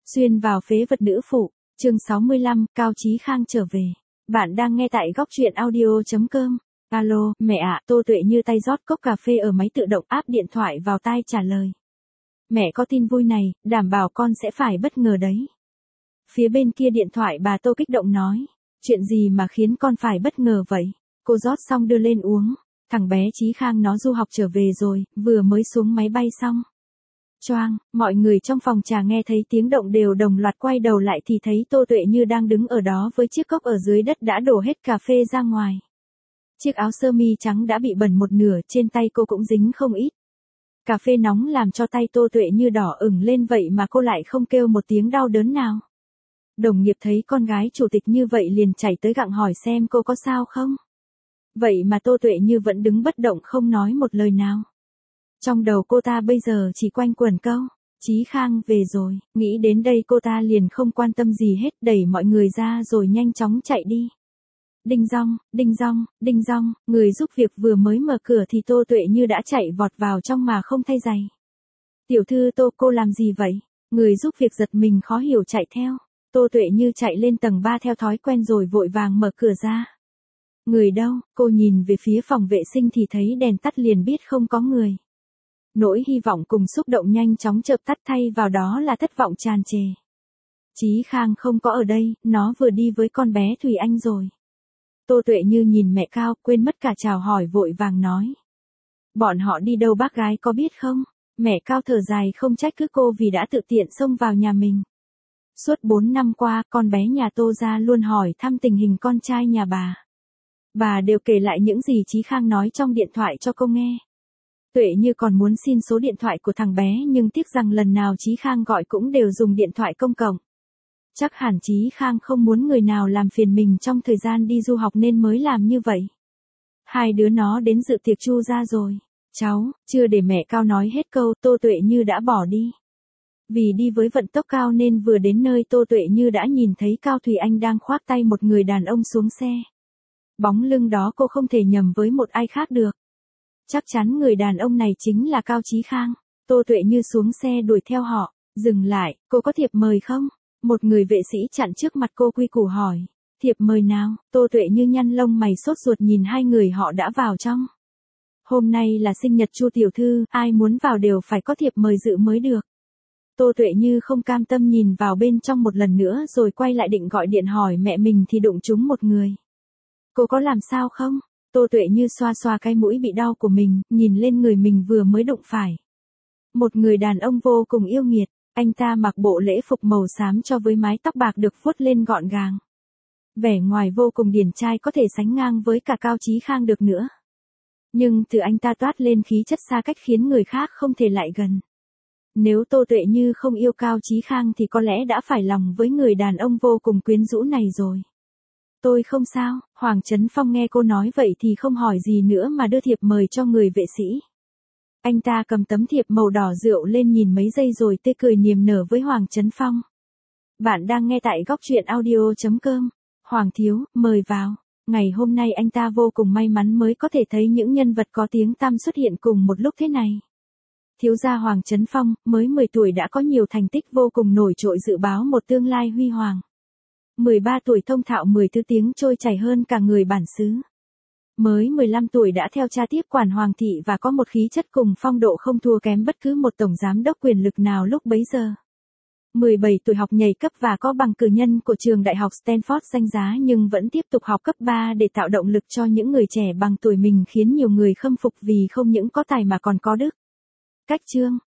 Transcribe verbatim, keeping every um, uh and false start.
Xuyên vào phế vật nữ phụ, chương sáu mươi lăm, Cao Chí Khang trở về. Bạn đang nghe tại góc truyện audio chấm com. Alo, mẹ ạ, Tô Tuệ như tay rót cốc cà phê ở máy tự động áp điện thoại vào tai trả lời. Mẹ có tin vui này, đảm bảo con sẽ phải bất ngờ đấy. Phía bên kia điện thoại bà Tô kích động nói. Chuyện gì mà khiến con phải bất ngờ vậy? Cô rót xong đưa lên uống. Thằng bé Chí Khang nó du học trở về rồi, vừa mới xuống máy bay xong. Choang, mọi người trong phòng trà nghe thấy tiếng động đều đồng loạt quay đầu lại thì thấy Tô Tuệ như đang đứng ở đó với chiếc cốc ở dưới đất đã đổ hết cà phê ra ngoài. Chiếc áo sơ mi trắng đã bị bẩn một nửa, trên tay cô cũng dính không ít. Cà phê nóng làm cho tay Tô Tuệ như đỏ ửng lên vậy mà cô lại không kêu một tiếng đau đớn nào. Đồng nghiệp thấy con gái chủ tịch như vậy liền chạy tới gặng hỏi xem cô có sao không. Vậy mà Tô Tuệ như vẫn đứng bất động không nói một lời nào. Trong đầu cô ta bây giờ chỉ quanh quẩn câu, Chí Khang về rồi, nghĩ đến đây cô ta liền không quan tâm gì hết, đẩy mọi người ra rồi nhanh chóng chạy đi. Đinh dong, đinh dong, đinh dong, người giúp việc vừa mới mở cửa thì Tô Tuệ như đã chạy vọt vào trong mà không thay giày. Tiểu thư Tô, cô làm gì vậy? Người giúp việc giật mình khó hiểu chạy theo. Tô Tuệ như chạy lên tầng ba theo thói quen rồi vội vàng mở cửa ra. Người đâu? Cô nhìn về phía phòng vệ sinh thì thấy đèn tắt liền biết không có người. Nỗi hy vọng cùng xúc động nhanh chóng chợp tắt, thay vào đó là thất vọng tràn trề. Chí Khang không có ở đây, nó vừa đi với con bé Thùy Anh rồi. Tô Tuệ như nhìn mẹ Cao, quên mất cả chào hỏi vội vàng nói. Bọn họ đi đâu bác gái có biết không? Mẹ Cao thở dài không trách cứ cô vì đã tự tiện xông vào nhà mình. Suốt bốn năm qua, con bé nhà Tô ra luôn hỏi thăm tình hình con trai nhà bà. Bà đều kể lại những gì Chí Khang nói trong điện thoại cho cô nghe. Tuệ như còn muốn xin số điện thoại của thằng bé nhưng tiếc rằng lần nào Chí Khang gọi cũng đều dùng điện thoại công cộng. Chắc hẳn Chí Khang không muốn người nào làm phiền mình trong thời gian đi du học nên mới làm như vậy. Hai đứa nó đến dự tiệc Chu ra rồi. Cháu, chưa để mẹ Cao nói hết câu, Tô Tuệ như đã bỏ đi. Vì đi với vận tốc cao nên vừa đến nơi Tô Tuệ như đã nhìn thấy Cao Thùy Anh đang khoác tay một người đàn ông xuống xe. Bóng lưng đó cô không thể nhầm với một ai khác được. Chắc chắn người đàn ông này chính là Cao Chí Khang. Tô Tuệ như xuống xe đuổi theo họ. Dừng lại, cô có thiệp mời không? Một người vệ sĩ chặn trước mặt cô quy củ hỏi. Thiệp mời nào? Tô Tuệ như nhăn lông mày sốt ruột nhìn hai người họ đã vào trong. Hôm nay là sinh nhật Chu tiểu thư, ai muốn vào đều phải có thiệp mời dự mới được. Tô Tuệ như không cam tâm nhìn vào bên trong một lần nữa rồi quay lại định gọi điện hỏi mẹ mình thì đụng trúng một người. Cô có làm sao không? Tô Tuệ như xoa xoa cái mũi bị đau của mình, nhìn lên người mình vừa mới đụng phải. Một người đàn ông vô cùng yêu nghiệt, anh ta mặc bộ lễ phục màu xám cho với mái tóc bạc được vuốt lên gọn gàng. Vẻ ngoài vô cùng điển trai có thể sánh ngang với cả Cao Chí Khang được nữa. Nhưng từ anh ta toát lên khí chất xa cách khiến người khác không thể lại gần. Nếu Tô Tuệ như không yêu Cao Chí Khang thì có lẽ đã phải lòng với người đàn ông vô cùng quyến rũ này rồi. Tôi không sao, Hoàng Trấn Phong nghe cô nói vậy thì không hỏi gì nữa mà đưa thiệp mời cho người vệ sĩ. Anh ta cầm tấm thiệp màu đỏ rượu lên nhìn mấy giây rồi tươi cười niềm nở với Hoàng Trấn Phong. Bạn đang nghe tại góc truyện audio chấm com. Hoàng thiếu, mời vào. Ngày hôm nay anh ta vô cùng may mắn mới có thể thấy những nhân vật có tiếng tăm xuất hiện cùng một lúc thế này. Thiếu gia Hoàng Trấn Phong, mới mười tuổi đã có nhiều thành tích vô cùng nổi trội dự báo một tương lai huy hoàng. mười ba tuổi thông thạo mười thứ tiếng trôi chảy hơn cả người bản xứ. Mới mười lăm tuổi đã theo cha tiếp quản hoàng thị và có một khí chất cùng phong độ không thua kém bất cứ một tổng giám đốc quyền lực nào lúc bấy giờ. mười bảy tuổi học nhảy cấp và có bằng cử nhân của trường đại học Stanford danh giá nhưng vẫn tiếp tục học cấp ba để tạo động lực cho những người trẻ bằng tuổi mình khiến nhiều người khâm phục vì không những có tài mà còn có đức. Cách chương,